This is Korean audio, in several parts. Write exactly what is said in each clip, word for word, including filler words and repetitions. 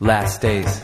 last days.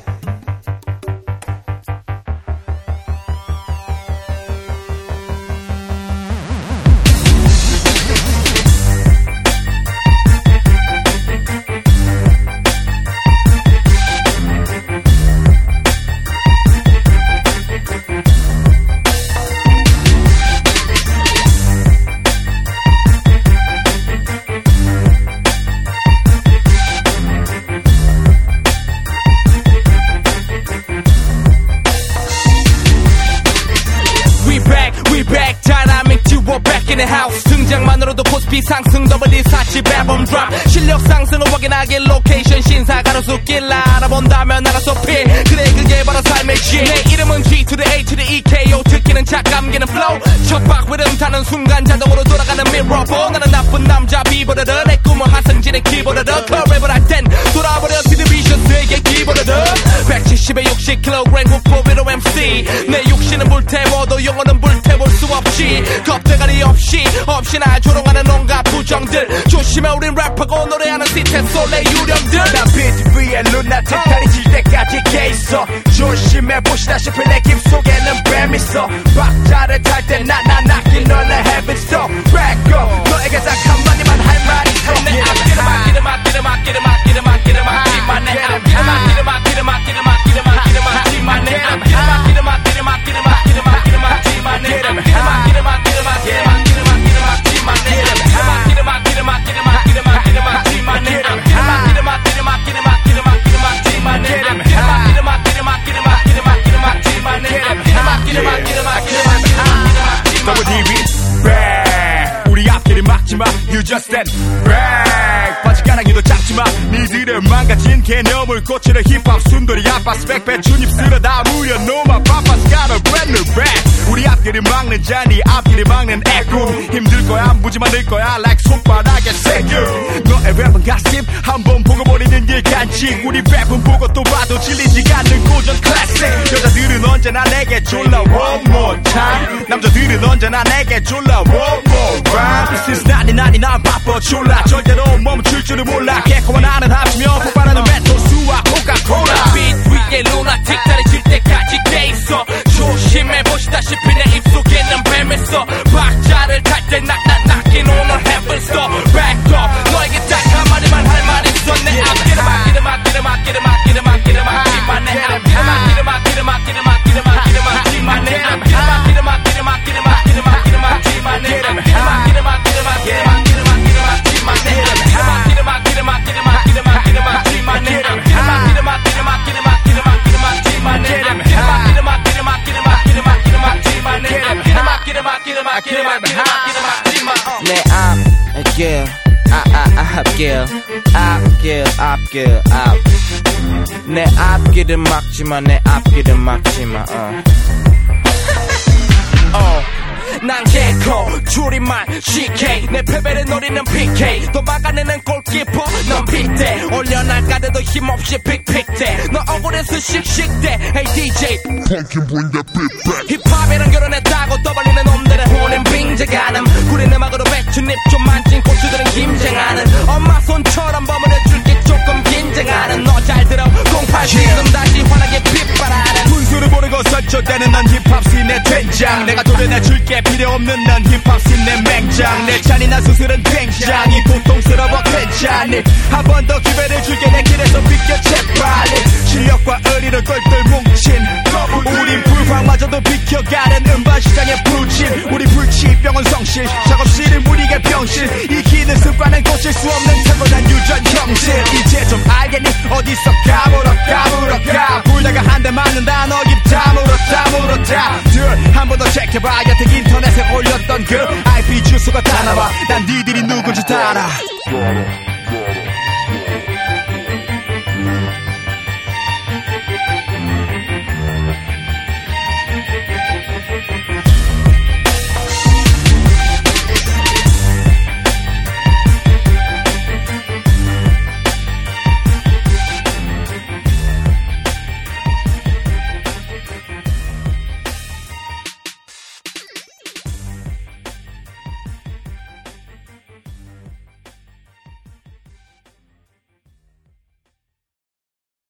등장만으로도 코스피 상승 더블 이 사십 앨범 드랍 실력 상승을 확인하길 로케이션 신사 가로수 길 알아본다면 나가서 필 그래 그게 바로 삶의 길 내 이름은 G to the A to the E K O 듣기는 착 감기는 flow 척박 리듬 타는 순간 자동으로 돌아가는 mirror 나는 나쁜 남자 비보르르 내 꿈은 하승진의 키보르르 커랩을 할 땐 돌아버려 디비전스에게 키보르르 백칠십에 육십 킬로그램 국보 위로 엠씨 내 육신은 불태워도 영혼은 불태울 수 없이 겁대가리 없이 없이나 조롱하는 온갖 부정들 조심해 우린 랩하고 노래하는 시체 솔레 유령들 난 비트 위에 루나틱 다리 질 때까지 개 있어 조심해 보시다시피 내 깁 속에는 뱀 있어 박자를 탈 때 나나 낚인 너는 heaven stop back up 너에게 딱 한마디만 할 말이 있어 내 앞길을 막기를 막기를 막기를 막기를 막기를 막지만 내 앞길을 막기를 막기를 막기를 막기를 막기를 막지만 내 앞길을 막기를 막기를 막기를 막기를 막기를 막지만 내 앞길을 막기를 막기를 막기를 막기를 막기를 막지만 내 앞길을 막기를 막기를 막기를 막기를 막기를 막지만 내 앞길을 막기를 막기를 막기를 막기를 막기를 막지만 내 앞길을 막기를 막기를 막기를 막기를 막기를 막지만 내 앞길을 막기를 막기를 막기를 막기를 막지만 더블 디비 back 우리 앞길을 막지마 You just stand back 바지가랑이도 잡지마 니들은 망가진 개념을 고치는 힙합 순돌이 아빠 스펙 배추잎 쓸어 담으려 노마 파파's got a brand new back 우리 앞길을 막는 자니 앞길을 막는 애꿈 힘들 거야 무지만 늘 거야 like 손바닥에 세균 너의 랩은 가십 한번 보고 버리는 일 간직 우리 랩은 보고 또 봐도 질리지가 않는 고전 클래식 여자들은 언제나 내게 졸라 one more time 남자들은 언제나 내게 졸라 one more rhyme Since 나니나니 난 바빠 졸라 절대로 멈출 줄을 몰라 개코와 나는 합치며 폭발하는 메토수와 코카콜라 빛 위에 루나틱 다리 질 때까지 돼 있어 조심해 보시다시피 내 입속에는 뱀 있어 박자를 탈 때 낙낙 낚인 오늘 heaven stop back up 너에게 딱 한마디만 할 말 있어 내 앞길을 막기를 막기를 막기를 막기를 막기를 막지만 내 앞길을 막기를 막기를 막기를 막기를 막기를 막지만 내 앞길을 막기를 막기를 막기를 막기를 막기를 막지만 내 앞길을 막기를 막기를 막기를 막기를 막기를 막지만 내 앞길을 막기를 막기를 막기를 막기를 막기를 막지만 내 앞길을 막기를 막기를 막기를 막기를 막기를 막지만 내 앞길을 막기를 막기를 막기를 막기를 막기를 막지만 내 앞길을 막기를 막기를 막기를 막기를 막기를 막지만 내 앞길 아아 앞길 앞길 앞길 앞 내 앞길은 막지마 내 앞길은 막지마 어. 어. 난 개코 줄임말 씨케이 내 패배를 노리는 피케이 또 막아내는 골키퍼 넌 픽대 올려나가도 힘없이 픽픽대 너 억울해서 씩씩대 Hey 디제이 Pumpkin bring that beat back 힙합이랑 결혼했다고 떠벌리는 놈들의 혼은 빙자가는 구린 음악으로 배추잎 좀 만진 고추들은 김장하는 엄마 손처럼 버무려줄게 조금 긴장하는 너 잘 들어 공팔 지금 다시 환하게 빗바라는 분수를 모르고 설정되는 넌 힙합씬의 된장 내가 도전해줄게 필요 없는 넌 힙합씬의 맹장 내 잔인한 수술은 굉장히 고통스러워 괜찮니 한 번 더 기회를 줄게 내 길에서 비켜 재빨리 실력과 의리를 똘똘 뭉친 우린 불황마저도 비켜가는 음반 시장의 불침 우리 불치병은 성실 작업실은 우리의 병실 익히는 습관은 고칠 수 없는 타고난 유전 형질 이제 좀 알겠니 어디서 까불어 까불어 까 불다가 한 대 맞는다 너 입 다물어 다물어 다한 번 더 체크해봐 여태 인터넷에 올렸던 그 아이피 주소가 다 나와 난 니들이 누군지 다 알아